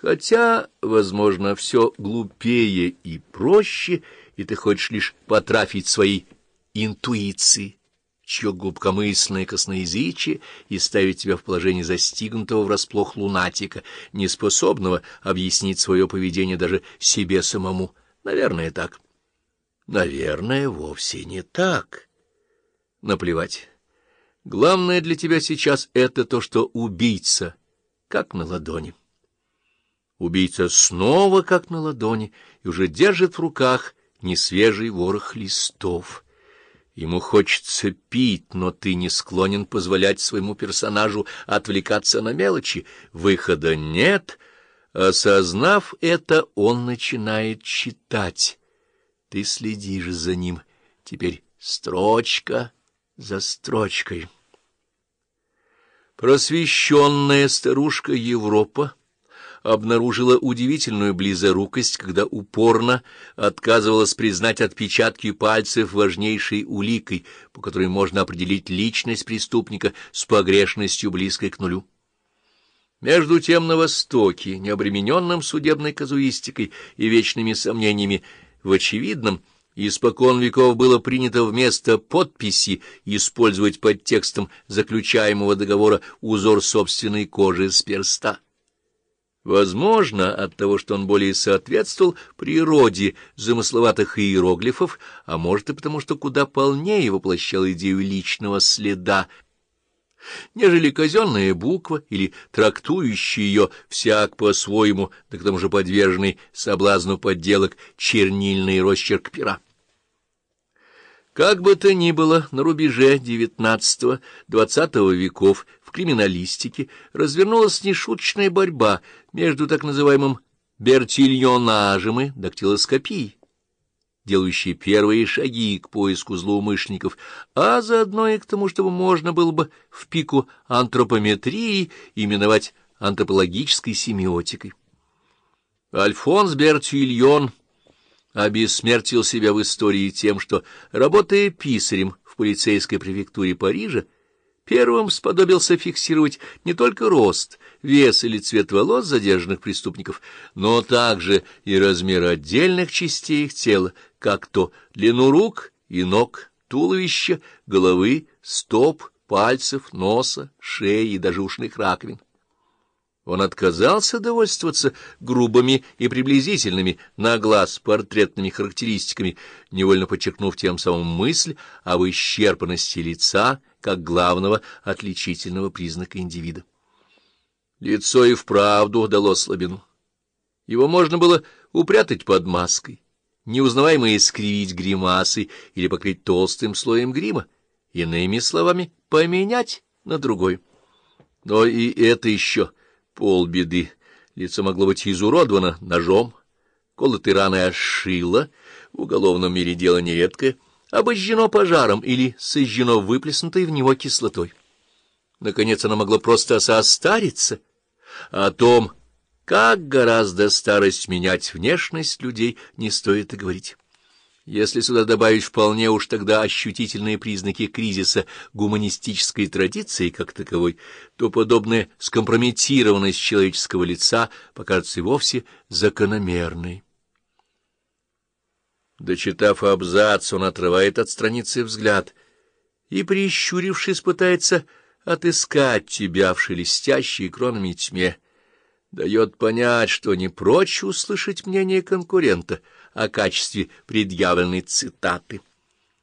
Хотя, возможно, все глупее и проще, и ты хочешь лишь потрафить своей интуиции, чье глубокомысленное косноязычие и ставить тебя в положение застигнутого врасплох лунатика, неспособного объяснить свое поведение даже себе самому. Наверное, так. Наверное, вовсе не так. Наплевать. Главное для тебя сейчас — это то, что убийца, как на ладони. Убийца снова как на ладони и уже держит в руках несвежий ворох листов. Ему хочется пить, но ты не склонен позволять своему персонажу отвлекаться на мелочи. Выхода нет. Осознав это, он начинает читать. Ты следишь за ним. Теперь строчка за строчкой. Просвещенная старушка Европа обнаружила удивительную близорукость, когда упорно отказывалась признать отпечатки пальцев важнейшей уликой, по которой можно определить личность преступника с погрешностью, близкой к нулю. Между тем на Востоке, необремененном судебной казуистикой и вечными сомнениями в очевидном, испокон веков было принято вместо подписи использовать под текстом заключаемого договора узор собственной кожи с перста. Возможно, от того, что он более соответствовал природе замысловатых иероглифов, а может и потому, что куда полнее воплощал идею личного следа, нежели казенная буква или трактующий ее всяк по-своему, да к тому же подверженный соблазну подделок чернильный росчерк пера. Как бы то ни было, на рубеже XIX-XX веков в криминалистике развернулась нешуточная борьба между так называемым бертильонажем и дактилоскопией, делающей первые шаги к поиску злоумышленников, а заодно и к тому, чтобы можно было бы в пику антропометрии именовать антропологической семиотикой. Альфонс Бертильон обессмертил себя в истории тем, что, работая писарем в полицейской префектуре Парижа, первым сподобился фиксировать не только рост, вес или цвет волос задержанных преступников, но также и размер отдельных частей их тела, как то длину рук и ног, туловища, головы, стоп, пальцев, носа, шеи и даже ушных раковин. Он отказался довольствоваться грубыми и приблизительными на глаз портретными характеристиками, невольно подчеркнув тем самым мысль об исчерпанности лица как главного отличительного признака индивида. Лицо и вправду дало слабину. Его можно было упрятать под маской, неузнаваемо искривить гримасой или покрыть толстым слоем грима, иными словами, поменять на другой. Но и это еще полбеды. Лицо могло быть изуродовано ножом, колотой раной ошило, в уголовном мире дело нередкое, обожжено пожаром или сожжено выплеснутой в него кислотой. Наконец, оно могло просто состариться. О том, как гораздо старость менять внешность людей, не стоит и говорить. Если сюда добавить вполне уж тогда ощутительные признаки кризиса гуманистической традиции как таковой, то подобная скомпрометированность человеческого лица покажется и вовсе закономерной. Дочитав абзац, он отрывает от страницы взгляд и, прищурившись, пытается отыскать тебя в шелестящей кронами тьме, дает понять, что не прочь услышать мнение конкурента о качестве предъявленной цитаты.